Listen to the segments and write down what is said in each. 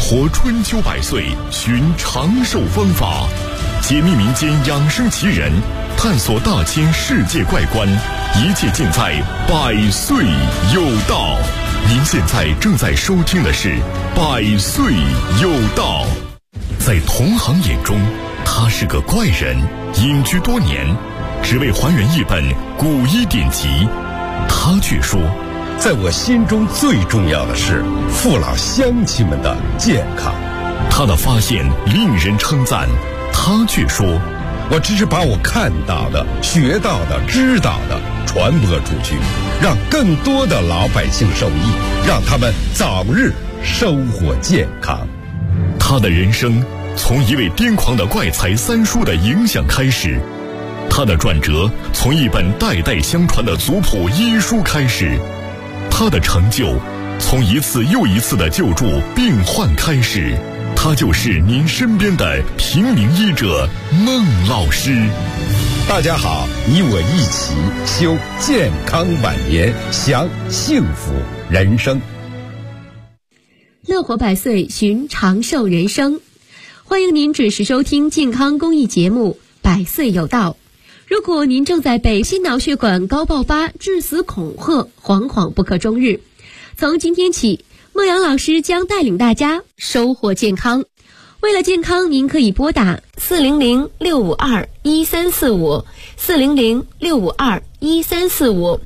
活春秋百岁，寻长寿方法，解密民间养生奇人，探索大千世界怪观，一切尽在百岁有道。您现在正在收听的是百岁有道。在同行眼中，他是个怪人，隐居多年，只为还原一本古医典籍。他却说， 在我心中最重要的是父老乡亲们的健康。 他的发现令人称赞，他却说， 我只是把我看到的、学到的、知道的传播出去，让更多的老百姓受益，让他们早日收获健康。 他的人生从一位癫狂的怪才三叔的影响开始，他的转折从一本代代相传的族谱医书开始，他的成就从一次又一次的救助病患开始。他就是您身边的平民医者孟老师。 大家好，你我一起修健康晚年，享幸福人生。 乐活百岁，寻长寿人生。欢迎您准时收听健康公益节目《百岁有道》。如果您正在被心脑血管高爆发、致死恐吓，惶惶不可终日，从今天起，孟阳老师将带领大家收获健康。为了健康，您可以拨打400-652-1345 400-652-1345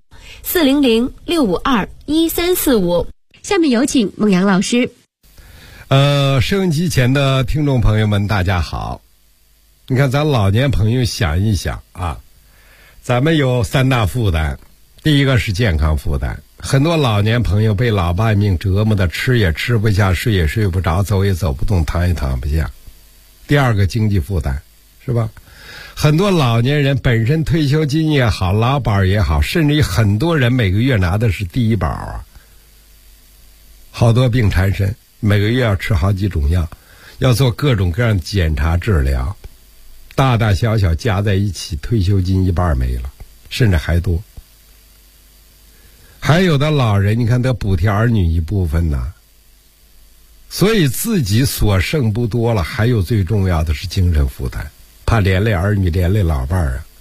400-652-1345。下面有请孟阳老师。 收音机前的听众朋友们，大家好。你看，咱老年朋友想一想啊，咱们有三大负担。第一个是健康负担，很多老年朋友被老伴命折磨的，吃也吃不下，睡也睡不着，走也走不动，躺也躺不下。第二个经济负担，是吧？很多老年人本身退休金也好，劳保也好，甚至于很多人每个月拿的是低保啊，好多病缠身，每个月要吃好几种药，要做各种各样的检查治疗，大大小小加在一起，退休金一半没了，甚至还多。还有的老人，你看得补贴儿女一部分呢，所以自己所剩不多了。还有最重要的是精神负担，怕连累儿女，连累老伴儿啊。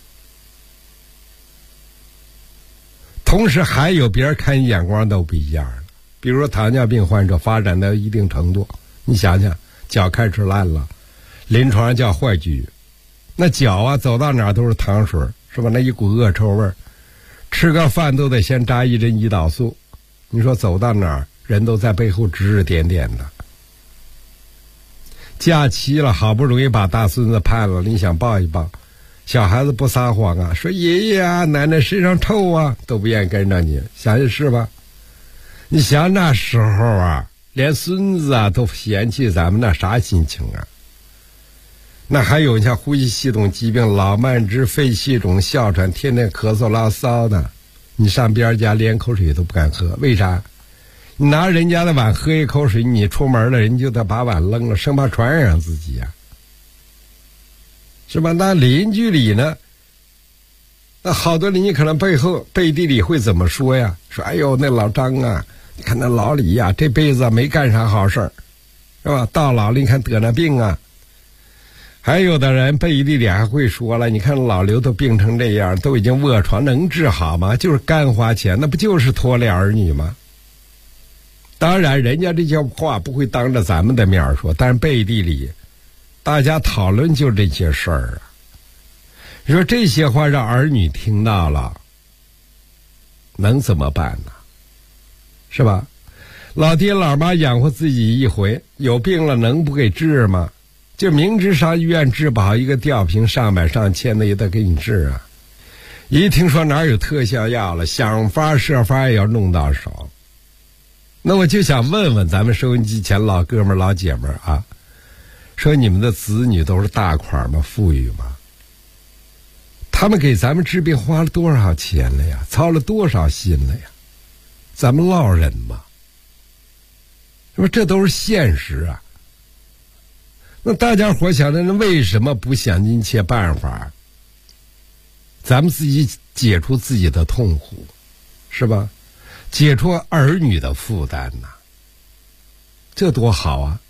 同时还有别人看眼光都不一样了，比如说糖尿病患者发展到一定程度，你想想，脚开始烂了，临床上叫坏疽，那脚啊走到哪儿都是糖水，是吧？那一股恶臭味儿。吃个饭都得先扎一针胰岛素，你说走到哪儿人都在背后指指点点的。假期了，好不容易把大孙子盼了，你想抱一抱，小孩子不撒谎啊，说爷爷啊，奶奶身上臭啊，都不愿意跟着你，想想是吧？你想那时候啊，连孙子啊都嫌弃咱们，那啥心情啊？那还有像呼吸系统疾病、老慢支、肺气肿、哮喘，天天咳嗽拉骚的，你上别人家连口水都不敢喝，为啥？你拿人家的碗喝一口水，你出门了，人就得把碗扔了，生怕传染上自己呀，是吧？那邻居里呢，那好多邻居可能背地里会怎么说呀？说哎呦，那老张啊，你看那老李呀，这辈子没干啥好事儿，是吧？到老了你看得那病啊。还有的人背地里还会说了，你看老刘都病成这样，都已经卧床，能治好吗？就是干花钱，那不就是拖累儿女吗？当然人家这些话不会当着咱们的面说，但是背地里大家讨论就这些事儿啊。你说这些话让儿女听到了，能怎么办呢？是吧？老爹老妈养活自己一回，有病了能不给治吗？就明知上医院治不好，一个吊瓶上百上千的也得给你治啊。一听说哪有特效药了，想法设法也要弄到手。那我就想问问咱们收音机前老哥们老姐们啊，说你们的子女都是大款吗？富裕吗？他们给咱们治病花了多少钱了呀？操了多少心了呀？咱们落人吗？是吧？这都是现实啊。那大家伙想着，那为什么不想尽一切办法，咱们自己解除自己的痛苦，是吧？解除儿女的负担呐，这多好啊！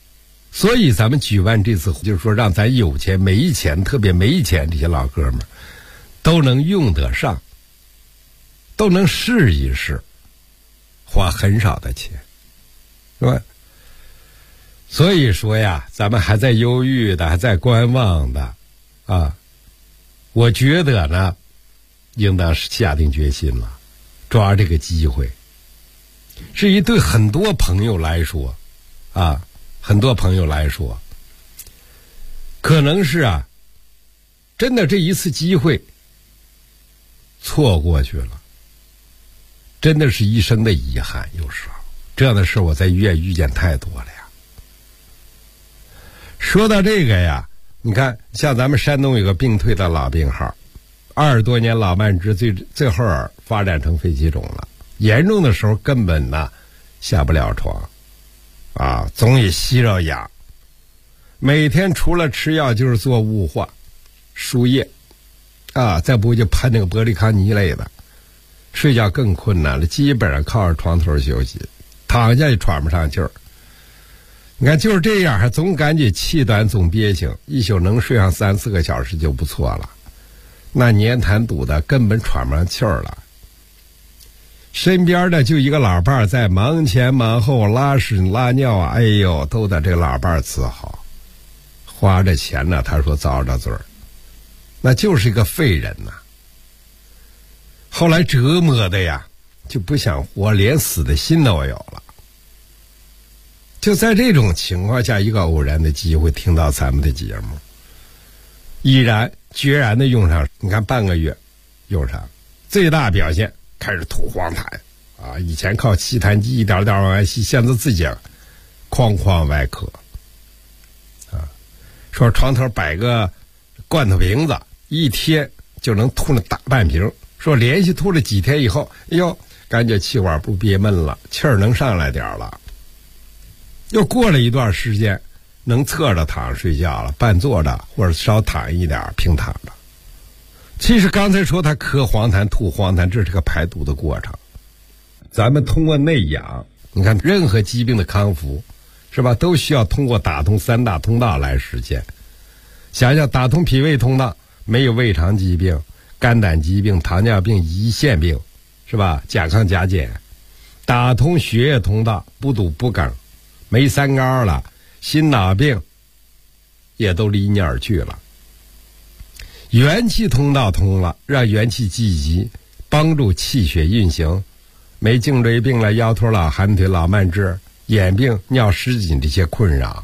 所以咱们举办这次，就是说让咱有钱没钱，特别没钱这些老哥们都能用得上，都能试一试，花很少的钱，是吧？所以说呀，咱们还在犹豫的，还在观望的啊，我觉得呢，应当是下定决心了，抓这个机会。至于对很多朋友来说啊，很多朋友来说，可能是啊，真的这一次机会错过去了，真的是一生的遗憾。有时候这样的事我在医院遇见太多了呀。说到这个呀，你看像咱们山东有个病退的老病号，20多年老慢支最后发展成肺气肿了，严重的时候根本呢下不了床啊，总以息肉痒，每天除了吃药就是做雾化输液啊，再不就喷那个玻璃康尼类的，睡觉更困难了，基本上靠着床头休息，躺下也喘不上气儿。你看就是这样，还总感觉气短总憋醒，一宿能睡上3-4个小时就不错了，那黏痰堵的根本喘不上气儿了。身边的就一个老伴儿在忙前忙后拉屎拉尿啊，哎呦都得这个老伴儿伺候，花着钱呢，他说遭着罪儿，那就是一个废人呐。后来折磨的呀就不想活，连死的心都有了。就在这种情况下，一个偶然的机会听到咱们的节目，毅然决然的用上，你看半个月用上，最大表现开始吐黄痰啊！以前靠吸痰机一点点往外吸，现在自己哐哐外咳啊！说床头摆个罐头瓶子，一天就能吐了大半瓶。说连续吐了几天以后，哎呦，感觉气管不憋闷了，气儿能上来点了。又过了一段时间，能侧着躺睡觉了，半坐着或者稍躺一点，平躺着。其实刚才说他咳黄痰吐黄痰，这是个排毒的过程。咱们通过内养，你看任何疾病的康复是吧，都需要通过打通3大通道来实现。想想打通脾胃通道，没有胃肠疾病、肝胆疾病、糖尿病、胰腺病是吧，甲亢甲减。打通血液通道，不堵不梗，没三高了，心脑病也都离你而去了。元气通道通了，让元气积极，帮助气血运行，没颈椎病了、腰腿老、寒腿老、慢支、眼病、尿失禁这些困扰。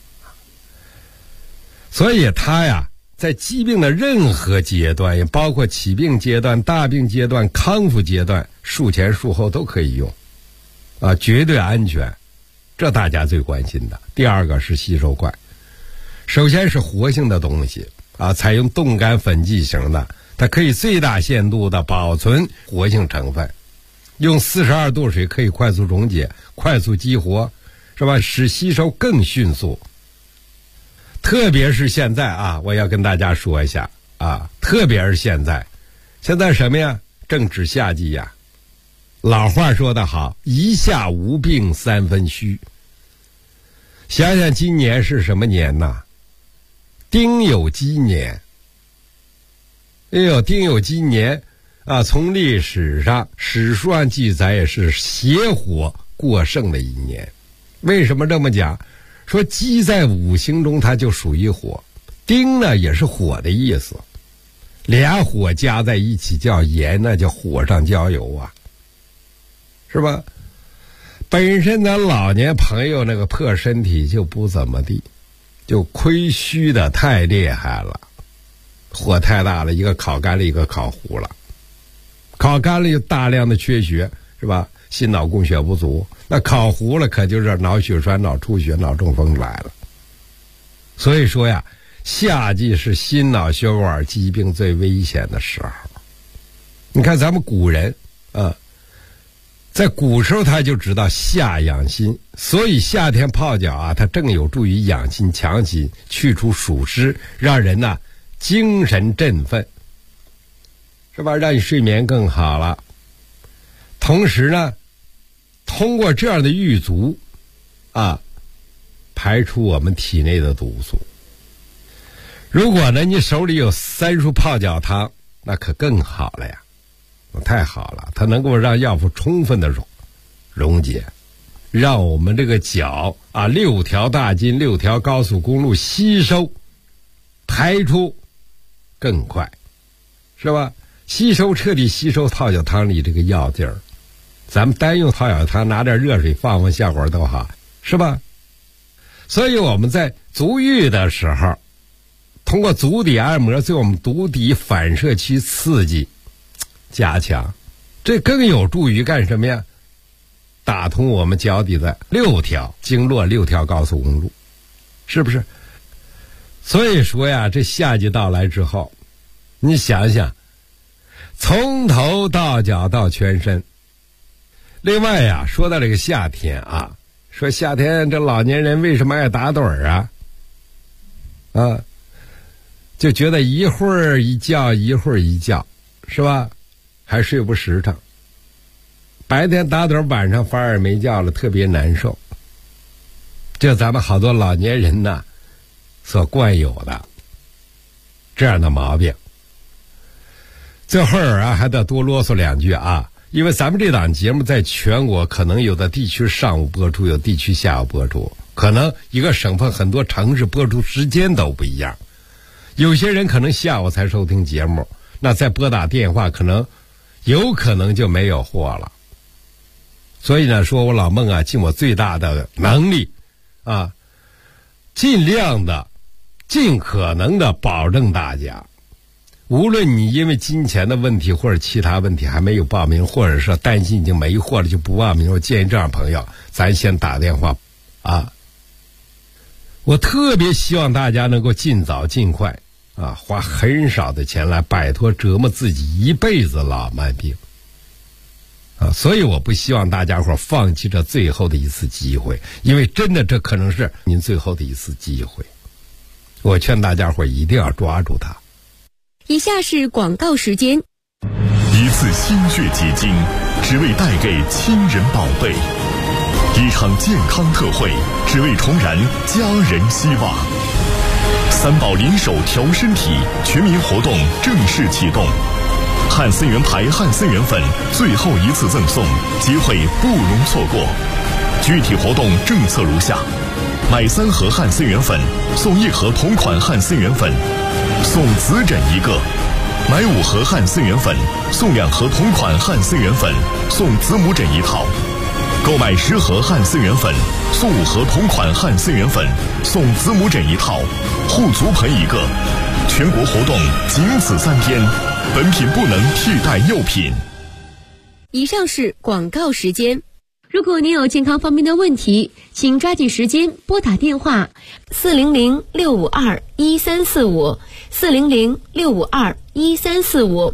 所以他呀，在疾病的任何阶段，也包括起病阶段、大病阶段、康复阶段，术前术后都可以用啊，绝对安全，这大家最关心的。第二个是吸收快，首先是活性的东西啊，采用冻干粉剂型的，它可以最大限度的保存活性成分，用42度水可以快速溶解、快速激活，是吧？使吸收更迅速。特别是现在啊，我要跟大家说一下啊，特别是现在什么呀？正值夏季呀。老话说得好，一夏无病三分虚。想想今年是什么年呐？丁酉鸡年。哎呦，丁酉鸡年啊，从历史上史书上记载也是邪火过盛的一年。为什么这么讲？说鸡在五行中它就属于火，丁呢也是火的意思，俩火加在一起叫炎，那叫火上浇油啊，是吧？本身咱老年朋友那个破身体就不怎么地，就亏虚的太厉害了，火太大了，一个烤干了，一个烤糊了，烤干了有大量的缺血，是吧？心脑供血不足，那烤糊了可就是脑血栓、脑出血、脑中风来了。所以说呀，夏季是心脑血管疾病最危险的时候。你看咱们古人在古时候他就知道夏养心，所以夏天泡脚啊，它正有助于养心强心，去除暑湿，让人呢精神振奋，是吧？让你睡眠更好了。同时呢，通过这样的浴足啊， 排出我们体内的毒素。如果呢你手里有3术泡脚汤，那可更好了呀，太好了，它能够让药物充分的溶解，让我们这个脚啊6条大筋6条高速公路吸收排出更快，是吧？彻底吸收泡脚汤里这个药劲儿。咱们单用泡脚汤，拿点热水放下会儿都好，是吧？所以我们在足浴的时候，通过足底按摩对我们足底反射区刺激加强，这更有助于干什么呀？打通我们脚底的6条经络6条高速公路，是不是？所以说呀，这夏季到来之后，你想想，从头到脚到全身。另外呀，说到这个夏天啊，说夏天这老年人为什么爱打盹啊？就觉得一会儿一觉一会儿一觉，是吧？还睡不实诚。白天打盹，晚上反而没觉了，特别难受。这咱们好多老年人呢所惯有的这样的毛病。最后啊，还得多啰嗦2句啊。因为咱们这档节目在全国可能有的地区上午播出，有地区下午播出，可能一个省份很多城市播出时间都不一样，有些人可能下午才收听节目，那再拨打电话有可能就没有货了。所以呢，说我老孟啊，尽我最大的能力啊，尽可能的保证大家，无论你因为金钱的问题或者其他问题还没有报名，或者是担心已经没货了就不报名，我建议这样朋友咱先打电话啊。我特别希望大家能够尽早尽快啊，花很少的钱来摆脱折磨自己一辈子老慢病啊。所以我不希望大家伙放弃这最后的一次机会，因为真的这可能是您最后的一次机会，我劝大家伙一定要抓住它。 以下是广告时间。 一次心血结晶，只为带给亲人宝贝；一场健康特惠，只为重燃家人希望。3宝联手调身体全民活动正式启动，汉森源牌汉森源粉最后一次赠送，机会不容错过。具体活动政策如下：买3盒汉森源粉送1盒同款汉森源粉，送紫枕1个；买5盒汉森源粉送2盒同款汉森源粉，送子母枕1套；购买10盒汉森源粉送5盒同款汉森源粉，送子母枕1套，护足盆1个。全国活动仅此3天，本品不能替代药品。 以上是广告时间。如果您有健康方面的问题，请抓紧时间拨打电话400-652-1345 400-652-1345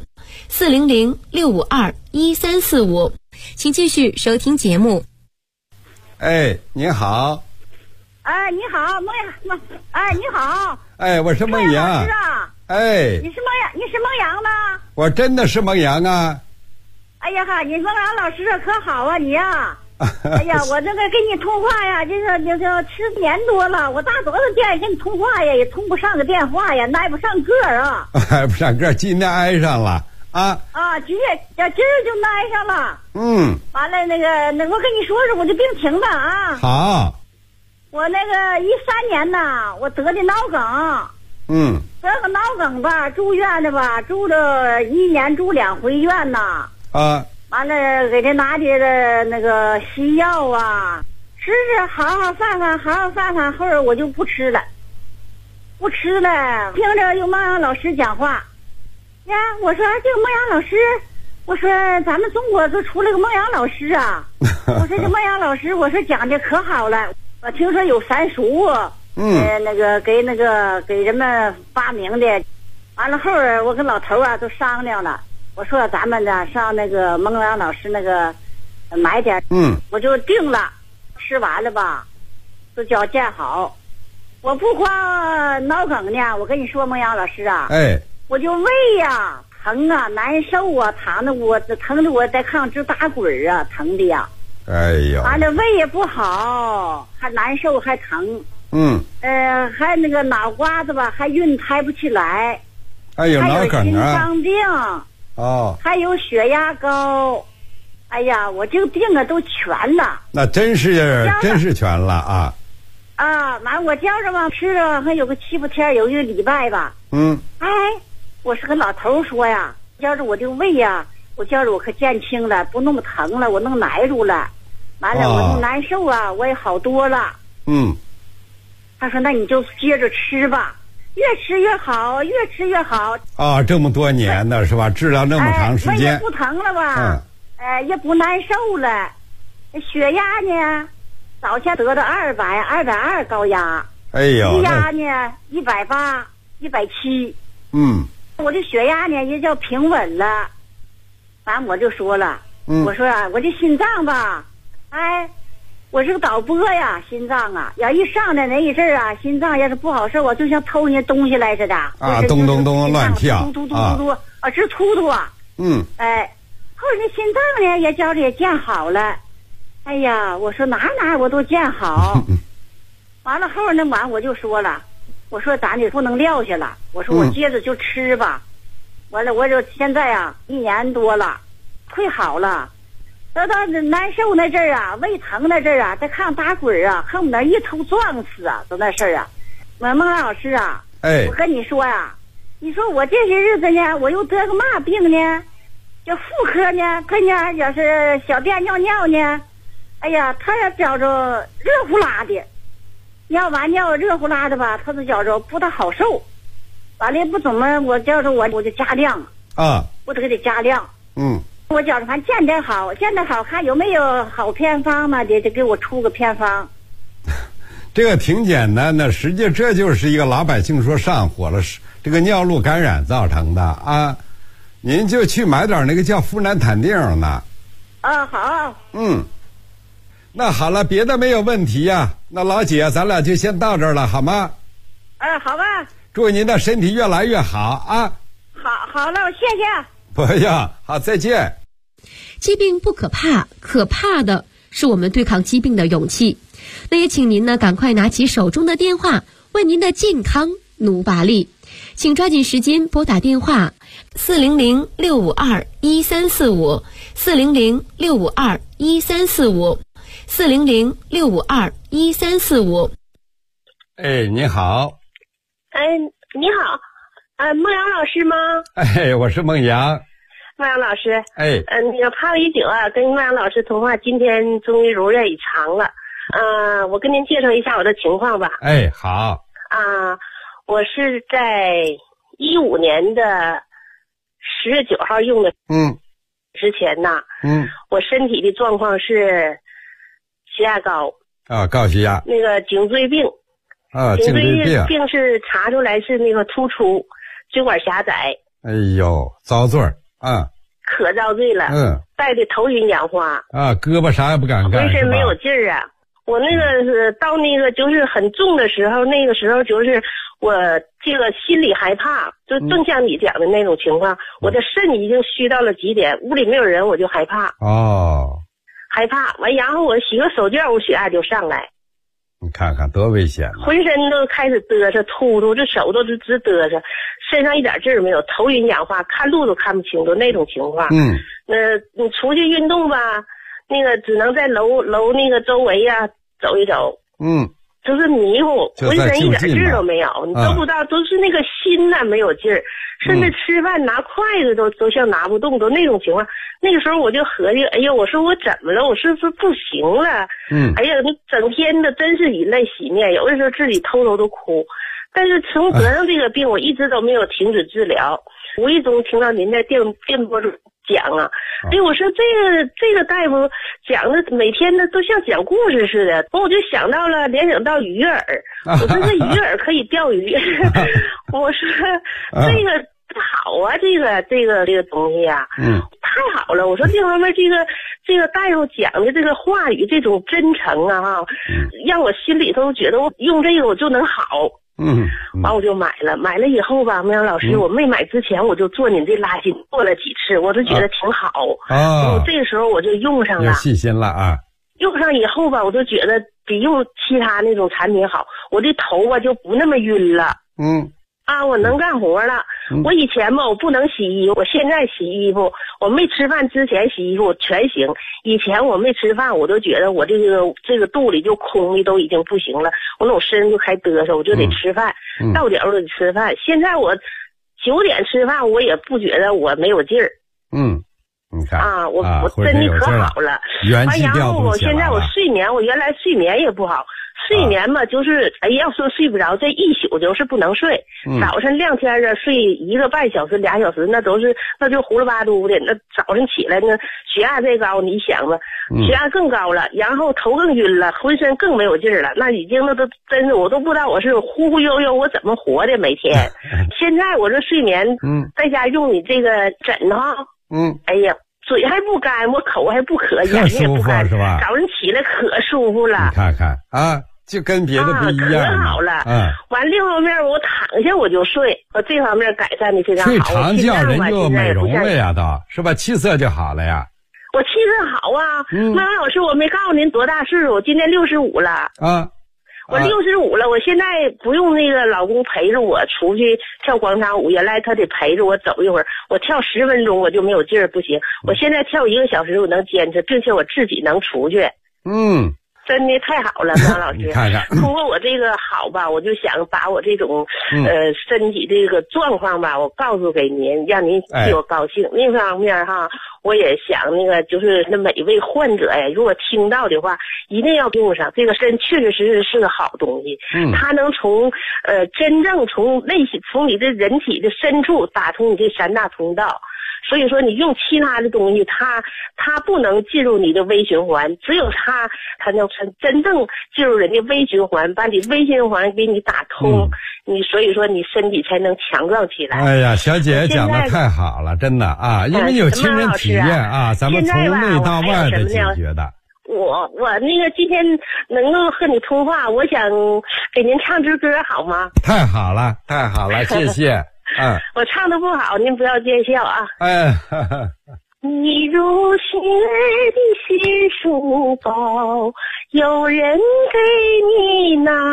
400-652-1345。请继续收听节目。 哎，您好。 哎，你好，孟阳。哎，你好。 哎，我是孟阳。 老师啊。 哎。 你是孟阳吗？ 我真的是孟阳啊。 哎呀哈，你孟阳老师可好啊你呀。哎呀，我这个跟你通话呀，这10年多了，我打多少遍跟你通话呀，也通不上个电话呀，挨不上个啊。挨不上个，今天挨上了啊。 啊，今儿就挨上了。 嗯。 完了那个我跟你说说我这病情吧啊。 好。 我那个13年呐，我得的脑梗。 嗯。 得个脑梗吧，住院的吧，住了1年，住2回院呐。 啊。 完了，给他拿的那个西药啊，吃好好饭，后来我就不吃了。听着有孟阳老师讲话，呀，我说这个孟阳老师，我说咱们中国就出了个孟阳老师啊，我说这孟阳老师，我说讲的可好了，我听说有3熟，那个给人们发明的，完了后来我跟老头啊都商量了。我说咱们呢上那个孟阳老师那个买点，我就定了，吃完了吧，就叫见好。我不光脑梗呢，我跟你说孟阳老师啊， 哎， 我就胃呀疼啊，难受啊，疼的我在炕直打滚啊，疼的呀。 哎呦， 完了胃也不好，还难受还疼。 还那个脑瓜子吧，还孕抬不起来， 还有脑梗啊， 心脏病，还有血压高，哎呀，我这个病啊都全了。 那真是全了啊！ 完我觉着吧，吃了还有个7、8天，有1个礼拜吧。我是跟老头说呀，觉着我这个胃呀，我觉着我可减轻了，不那么疼了，我能耐住了。完了，我那难受啊，我也好多了。他说：“那你就接着吃吧，越吃越好，越吃越好。” 这么多年的是吧？治疗那么长时间， 胃也不疼了吧？也不难受了。血压呢，早前得到220高压。低压呢180、170。我这血压呢也叫平稳了。完我就说了，我说我这心脏吧，我是个导播呀，心脏啊，要一上来那一阵啊，心脏要是不好受，我就像偷人家东西来似的咚咚咚乱跳， 突突直突突啊。后来那心脏呢也觉着也见好了。哎呀，我说哪我都见好。完了后那晚我就说了，我说咱也不能撂下了，我说我接着就吃吧。完了我就现在1年多了，快好了。得到难受那阵儿胃疼那阵儿在炕打滚恨不得一头撞死都那事儿孟老师我跟你说你说我这些日子呢，我又得个嘛病呢？叫妇科呢，跟家要是小便尿呢，哎呀，他要觉着热乎拉的，尿完尿热乎拉的吧，他就觉着不大好受。完了也不怎么，我觉着我就加量我得给他加量。我觉着反正见得好，看有没有好偏方嘛，得给我出个偏方。 这个挺简单的，实际这就是一个老百姓说上火了，这个尿路感染造成的您就去买点那个叫呋喃坦定的。 好。 那好了，别的没有问题那老姐，咱俩就先到这儿了，好吗？ 好吧。 祝您的身体越来越好好了，谢谢。 不用，好，再见。 疾病不可怕，可怕的是我们对抗疾病的勇气。那也请您呢赶快拿起手中的电话，为您的健康努把力。请抓紧时间拨打电话400-652-1345 400-652-1345 400-652-1345。 你好。 你好，孟阳老师吗？ 我是孟阳。 孟阳老师，那个盼已久跟孟阳老师通话，今天终于如愿以偿了。我跟您介绍一下我的情况吧。 好。 我是在15年的10月9号用的。之前呢，我身体的状况是血压高。 高血压。 那个颈椎病。颈椎病是查出来是那个突出，椎管狭窄。遭罪可遭罪了。带的头晕眼花胳膊啥也不敢干， 浑身没有劲儿我那个是到那个就是很重的时候，那个时候就是我这个心里害怕，就正像你讲的那种情况，我的肾已经虚到了极点，屋里没有人我就害怕。害怕完，然后我洗个手绢，我血压就上来。 你看看多危险浑身都开始嘚瑟突突，这手都直嘚瑟，身上一点劲儿没有，头晕眼花，看路都看不清，都那种情况。你出去运动吧，那个只能在楼那个周围走一走。就是迷糊，浑身一点劲儿都没有，你都不知道，都是那个心没有劲儿，甚至吃饭拿筷子都像拿不动，都那种情况。那个时候我就合计，哎呀，我说我怎么了？我是不是不行了？哎呀，你整天的真是以泪洗面，有的时候自己偷偷都哭。但是从得上这个病，我一直都没有停止治疗。无意中听到您在电波中讲我说这个大夫讲的每天的都像讲故事似的，我就联想到鱼饵，我说这鱼饵可以钓鱼，我说这个好这个东西太好了，我说这方面这个大夫讲的这个话语这种真诚让我心里头觉得我用这个我就能好。完我就买了以后吧，孟阳老师，我没买之前我就做您这拉筋，做了几次，我都觉得挺好。这个时候我就用上了。 细心了用上以后吧，我就觉得比用其他那种产品好，我的头发就不那么晕了。我能干活了。我以前吧，我不能洗衣服，我现在洗衣服，我没吃饭之前洗衣服我全行。以前我没吃饭，我都觉得我这个肚里就空的都已经不行了，我那种身就开嘚瑟，我就得吃饭，到点我得吃饭。现在我9点吃饭，我也不觉得我没有劲儿。 你看我身体可好了。 元气调动起来了。 现在我睡眠，我原来睡眠也不好。睡眠嘛，就是要说睡不着，这一宿就是不能睡。早晨亮天的睡1个半小时、2小时，那就胡了巴嘟的。那早晨起来呢，血压再高，你想吧，血压更高了，然后头更晕了，浑身更没有劲儿了。那已经那都真是我都不知道我是忽忽悠悠我怎么活的每天。现在我这睡眠，在家用你这个枕头，哎呀。嘴还不干，我口还不渴，眼睛也不干， 是吧？ 早上起来可舒服了。 你看看啊，就跟别的不一样。 可好了。完另一方面，我躺下我就睡，我这方面改善的非常好。 睡长觉人就美容了呀，都是吧？气色就好了呀。 我气色好啊。麦老师，我没告诉您多大岁数，我今年65了。我65了，我现在不用那个老公陪着我出去跳广场舞，原来他得陪着我走一会儿，我跳10分钟我就没有劲儿，不行。我现在跳1个小时我能坚持，并且我自己能出去。真的太好了，张老师。 你看看， 通过我这个好吧，我就想把我这种身体这个状况吧，我告诉给您，让您替我高兴。另一方面哈，我也想那个就是那每位患者呀，如果听到的话，一定要用上这个参，确确实实是个好东西。它能从真正从内心，从你的人体的深处打通你这3大通道。所以说你用其他的东西，它不能进入你的微循环，只有它能真正进入人家微循环，把你微循环给你打通，所以说你身体才能强壮起来。 哎呀，小姐姐讲的太好了，真的啊，因为有亲身体验啊，咱们从内到外的解决的。 我那个今天能够和你通话，我想给您唱支歌好吗？ 太好了，太好了，谢谢。 我唱的不好，您不要见笑啊。你如雪的新书包，有人给你拿；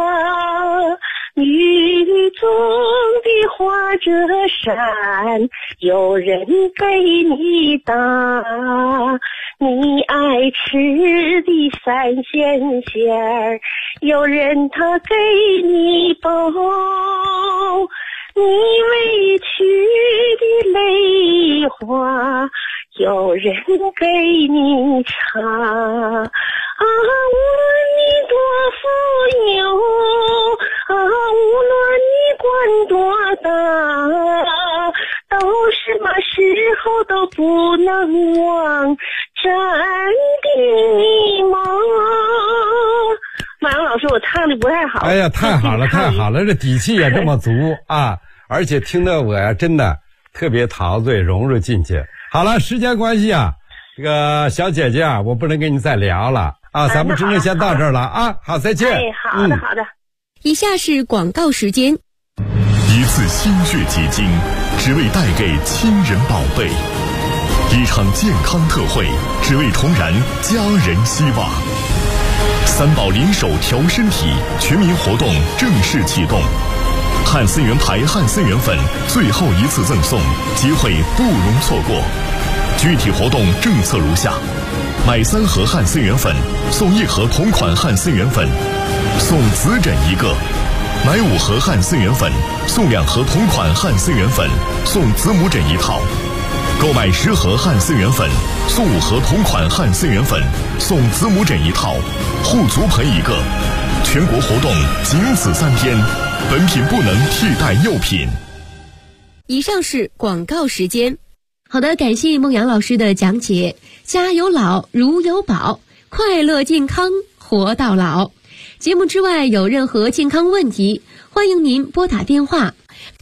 雨中的花折扇，有人给你打。你爱吃的3鲜馅，有人他给你包。你委屈的泪花，有人给你擦。无论你多富有，无论你官多大，都什么时候都不能忘占地梦。马阳老师，我唱的不太好。 哎呀，太好了，太好了，这底气也这么足啊！而且听得我呀，真的特别陶醉，融入进去。好了，时间关系啊，这个小姐姐啊，我不能跟你再聊了啊，咱们今天先到这儿了啊，好，再见。 好的，好的。 以下是广告时间。 一次心血结晶，只为带给亲人宝贝；一场健康特惠，只为重燃家人希望。3宝联手调身体全民活动正式启动，汉森源牌汉森源粉最后一次赠送，机会不容错过。具体活动政策如下：买3盒汉森源粉送1盒同款汉森源粉，送紫枕1个；买5盒汉森源粉送2盒同款汉森源粉，送子母枕1套；购买10盒汉森源粉送5盒同款汉森源粉，送子母枕1套，护足盆1个。全国活动仅此3天，本品不能替代药品。 以上是广告时间。好的，感谢孟阳老师的讲解。家有老如有宝，快乐健康活到老。节目之外有任何健康问题，欢迎您拨打电话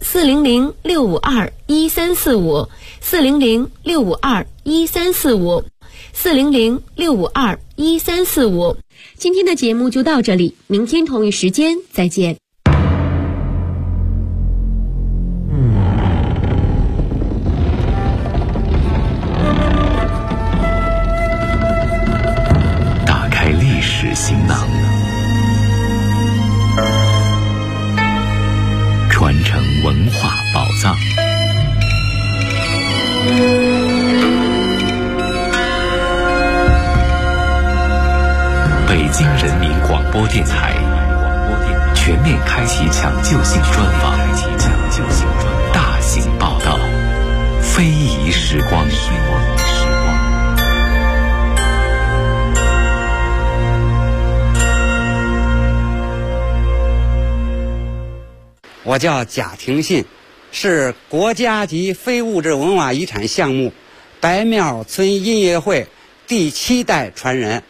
400-652-1345 400-652-1345 400-652-1345。今天的节目就到这里，明天同一时间再见。 大播电台，全面开启抢救性专访，大型报道，非遗时光。 我叫贾廷信，是国家级非物质文化遗产项目白庙村音乐会第7代传人。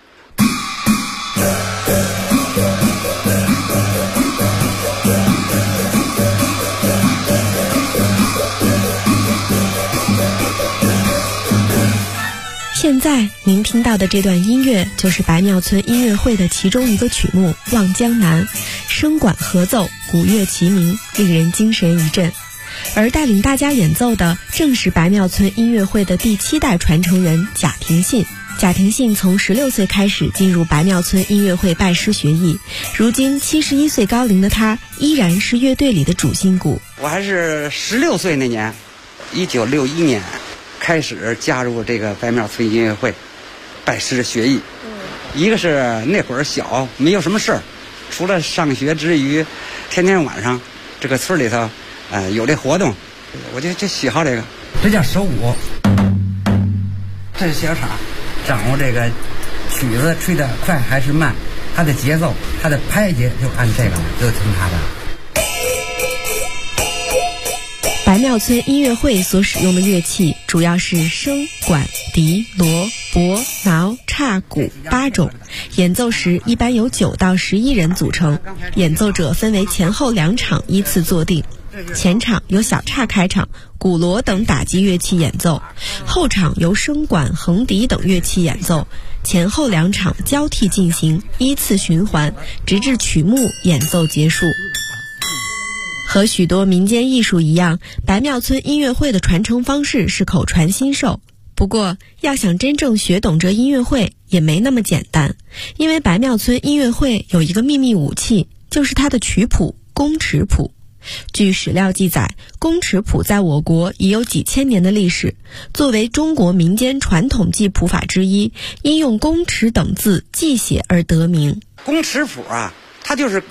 现在您听到的这段音乐就是白庙村音乐会的其中一个曲目《望江南》，声管合奏，鼓乐齐鸣，令人精神一振。而带领大家演奏的正是白庙村音乐会的第7代传承人贾廷信。贾廷信从16岁开始进入白庙村音乐会拜师学艺，如今71岁高龄的他依然是乐队里的主心骨。 我还是16岁那年，1961年开始加入这个白庙村音乐会，拜师学艺。一个是那会儿小，没有什么事儿，除了上学之余，天天晚上这个村里头，有这活动，我就喜好这个。这叫手鼓，这是小叉，掌握这个曲子吹得快还是慢，它的节奏，它的拍节就按这个，就听它的。 白庙村音乐会所使用的乐器主要是笙、管、笛、锣、钹、挠、叉、鼓8种，演奏时一般由9到11人组成，演奏者分为前后2场依次坐定。前场由小叉开场，鼓锣等打击乐器演奏，后场由笙管、横笛等乐器演奏，前后2场交替进行，依次循环，直至曲目演奏结束。和许多民间艺术一样，白庙村音乐会的传承方式是口传心授。不过，要想真正学懂这音乐会也没那么简单，因为白庙村音乐会有一个秘密武器，就是它的曲谱宫尺谱。据史料记载，宫尺谱在我国已有几千年的历史，作为中国民间传统记谱法之一，因用宫尺等字记写而得名。 宫尺谱啊，它就是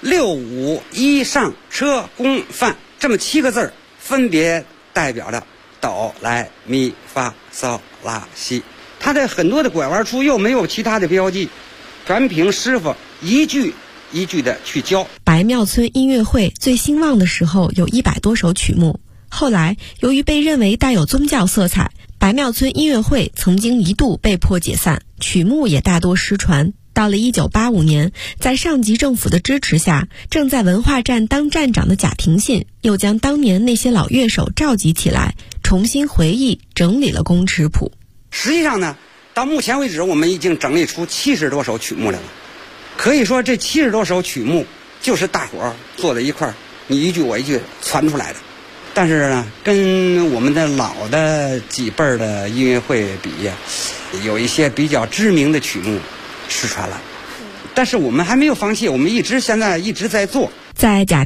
6、5、1上车宫范这么7个字，分别代表着哆来咪发嗦拉西。它的很多的拐弯处又没有其他的标记，全凭师傅一句一句的去教。 白庙村音乐会最兴旺的时候有100多首曲目，后来由于被认为带有宗教色彩，白庙村音乐会曾经一度被迫解散，曲目也大多失传。到了1985年，在上级政府的支持下，正在文化站当站长的贾廷信又将当年那些老乐手召集起来，重新回忆整理了宫尺谱。 实际上呢，到目前为止我们已经整理出70多首曲目来了。可以说这70多首曲目就是大伙儿坐在一块儿，你一句我一句传出来的。但是呢，跟我们的老的几辈儿的音乐会比呀，有一些比较知名的曲目失传了。但是我们还没有放弃，我们现在一直在做。 在贾